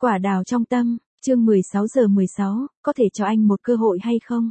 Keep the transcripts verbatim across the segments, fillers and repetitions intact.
Quả đào trong tâm, chương mười sáu giờ mười sáu, có thể cho anh một cơ hội hay không?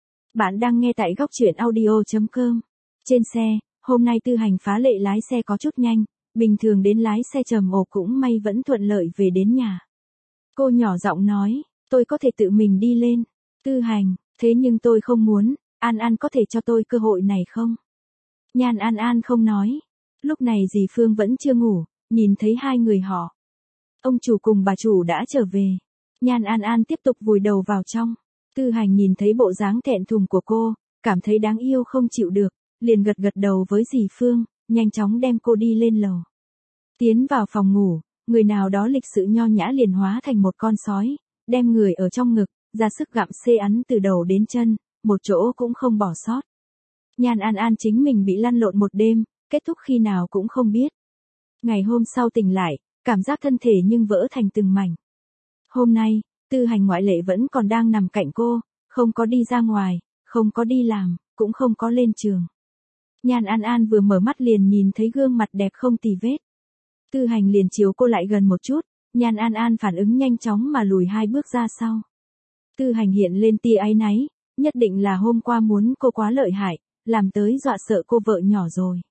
Bạn đang nghe tại góc truyện audio chấm com. Trên xe, hôm nay Tư Hành phá lệ lái xe có chút nhanh, bình thường đến lái xe trầm ồ cũng may vẫn thuận lợi về đến nhà. Cô nhỏ giọng nói, tôi có thể tự mình đi lên. Tư Hành, thế nhưng tôi không muốn, An An có thể cho tôi cơ hội này không? Nhan An An không nói. Lúc này dì Phương vẫn chưa ngủ, nhìn thấy hai người họ. Ông chủ cùng bà chủ đã trở về. Nhan An An tiếp tục vùi đầu vào trong. Tư Hành nhìn thấy bộ dáng thẹn thùng của cô, cảm thấy đáng yêu không chịu được, liền gật gật đầu với dì Phương, nhanh chóng đem cô đi lên lầu. Tiến vào phòng ngủ, người nào đó lịch sự nho nhã liền hóa thành một con sói, đem người ở trong ngực, ra sức gặm xê ắn từ đầu đến chân, một chỗ cũng không bỏ sót. Nhan An An chính mình bị lăn lộn một đêm, kết thúc khi nào cũng không biết. Ngày hôm sau tỉnh lại, cảm giác thân thể nhưng vỡ thành từng mảnh. Hôm nay, Tư Hành ngoại lệ vẫn còn đang nằm cạnh cô, không có đi ra ngoài, không có đi làm, cũng không có lên trường. Nhan An An vừa mở mắt liền nhìn thấy gương mặt đẹp không tì vết. Tư Hành liền chiếu cô lại gần một chút, Nhan An An phản ứng nhanh chóng mà lùi hai bước ra sau. Tư Hành hiện lên tia áy náy, nhất định là hôm qua muốn cô quá lợi hại, làm tới dọa sợ cô vợ nhỏ rồi.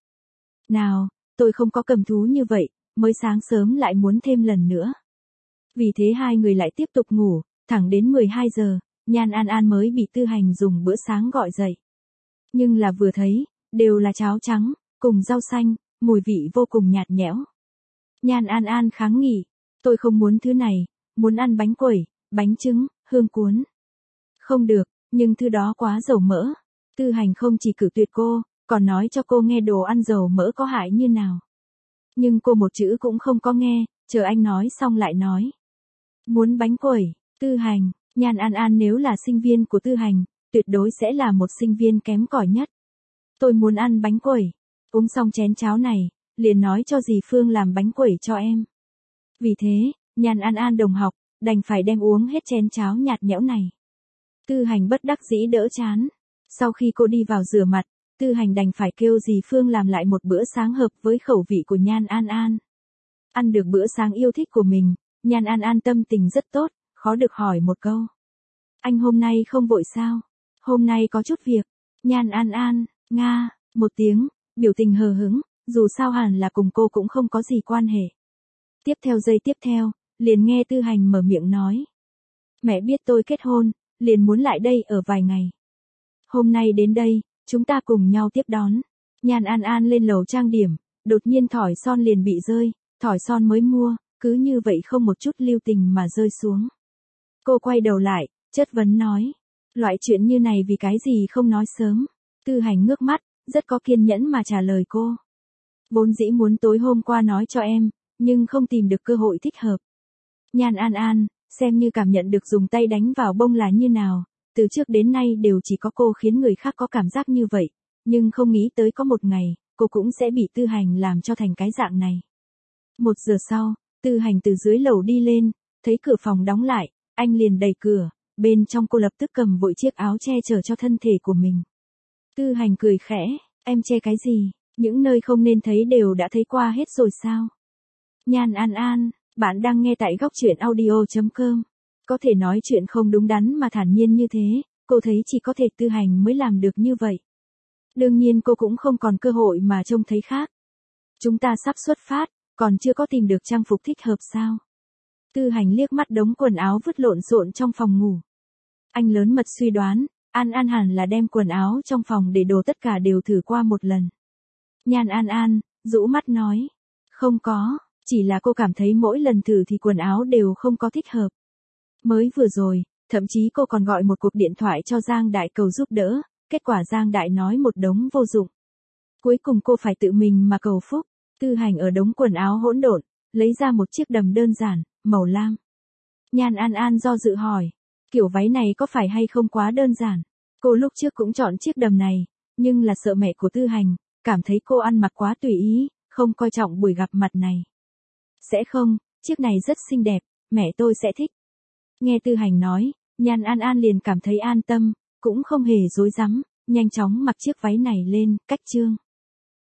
Nào, tôi không có cầm thú như vậy, mới sáng sớm lại muốn thêm lần nữa. Vì thế hai người lại tiếp tục ngủ, thẳng đến mười hai giờ, Nhan An An mới bị Tư Hành dùng bữa sáng gọi dậy. Nhưng là vừa thấy, đều là cháo trắng, cùng rau xanh, mùi vị vô cùng nhạt nhẽo. Nhan An An kháng nghị, tôi không muốn thứ này, muốn ăn bánh quẩy, bánh trứng, hương cuốn. Không được, nhưng thứ đó quá dầu mỡ. Tư Hành không chỉ cự tuyệt cô, còn nói cho cô nghe đồ ăn dầu mỡ có hại như nào. Nhưng cô một chữ cũng không có nghe, chờ anh nói xong lại nói. Muốn bánh quẩy, Tư Hành, Nhan An An nếu là sinh viên của Tư Hành, tuyệt đối sẽ là một sinh viên kém cỏi nhất. Tôi muốn ăn bánh quẩy, uống xong chén cháo này, liền nói cho dì Phương làm bánh quẩy cho em. Vì thế, Nhan An An đồng học, đành phải đem uống hết chén cháo nhạt nhẽo này. Tư Hành bất đắc dĩ đỡ chán. Sau khi cô đi vào rửa mặt, Tư Hành đành phải kêu dì Phương làm lại một bữa sáng hợp với khẩu vị của Nhan An An. Ăn được bữa sáng yêu thích của mình, Nhan An An tâm tình rất tốt, khó được hỏi một câu. Anh hôm nay không vội sao? Hôm nay có chút việc. Nhan An An, nga, một tiếng, biểu tình hờ hững, dù sao hẳn là cùng cô cũng không có gì quan hệ. Tiếp theo giây tiếp theo, liền nghe Tư Hành mở miệng nói. Mẹ biết tôi kết hôn, liền muốn lại đây ở vài ngày. Hôm nay đến đây, chúng ta cùng nhau tiếp đón. Nhan An An lên lầu trang điểm, đột nhiên thỏi son liền bị rơi, thỏi son mới mua, cứ như vậy không một chút lưu tình mà rơi xuống. Cô quay đầu lại, chất vấn nói. Loại chuyện như này vì cái gì không nói sớm. Tư Hành ngước mắt, rất có kiên nhẫn mà trả lời cô. Vốn dĩ muốn tối hôm qua nói cho em, nhưng không tìm được cơ hội thích hợp. Nhan An An, xem như cảm nhận được dùng tay đánh vào bông là như nào. Từ trước đến nay đều chỉ có cô khiến người khác có cảm giác như vậy, nhưng không nghĩ tới có một ngày, cô cũng sẽ bị Tư Hành làm cho thành cái dạng này. Một giờ sau, Tư Hành từ dưới lầu đi lên, thấy cửa phòng đóng lại, anh liền đẩy cửa, bên trong cô lập tức cầm vội chiếc áo che chở cho thân thể của mình. Tư Hành cười khẽ, em che cái gì, những nơi không nên thấy đều đã thấy qua hết rồi sao? Nhan An An, bạn đang nghe tại góc truyện audio chấm com. Có thể nói chuyện không đúng đắn mà thản nhiên như thế, cô thấy chỉ có thể Tư Hành mới làm được như vậy. Đương nhiên cô cũng không còn cơ hội mà trông thấy khác. Chúng ta sắp xuất phát, còn chưa có tìm được trang phục thích hợp sao? Tư Hành liếc mắt đống quần áo vứt lộn xộn trong phòng ngủ. Anh lớn mật suy đoán, An An hẳn là đem quần áo trong phòng để đồ tất cả đều thử qua một lần. Nhan An An, rũ mắt nói. Không có, chỉ là cô cảm thấy mỗi lần thử thì quần áo đều không có thích hợp. Mới vừa rồi, thậm chí cô còn gọi một cuộc điện thoại cho Giang Đại cầu giúp đỡ, kết quả Giang Đại nói một đống vô dụng. Cuối cùng cô phải tự mình mà cầu phúc. Tư Hành ở đống quần áo hỗn độn, lấy ra một chiếc đầm đơn giản, màu lam. Nhan An An do dự hỏi, kiểu váy này có phải hay không quá đơn giản? Cô lúc trước cũng chọn chiếc đầm này, nhưng là sợ mẹ của Tư Hành, cảm thấy cô ăn mặc quá tùy ý, không coi trọng buổi gặp mặt này. Sẽ không, chiếc này rất xinh đẹp, mẹ tôi sẽ thích. Nghe Tư Hành nói, Nhan An An liền cảm thấy an tâm, cũng không hề dối rắm, nhanh chóng mặc chiếc váy này lên, cách chương.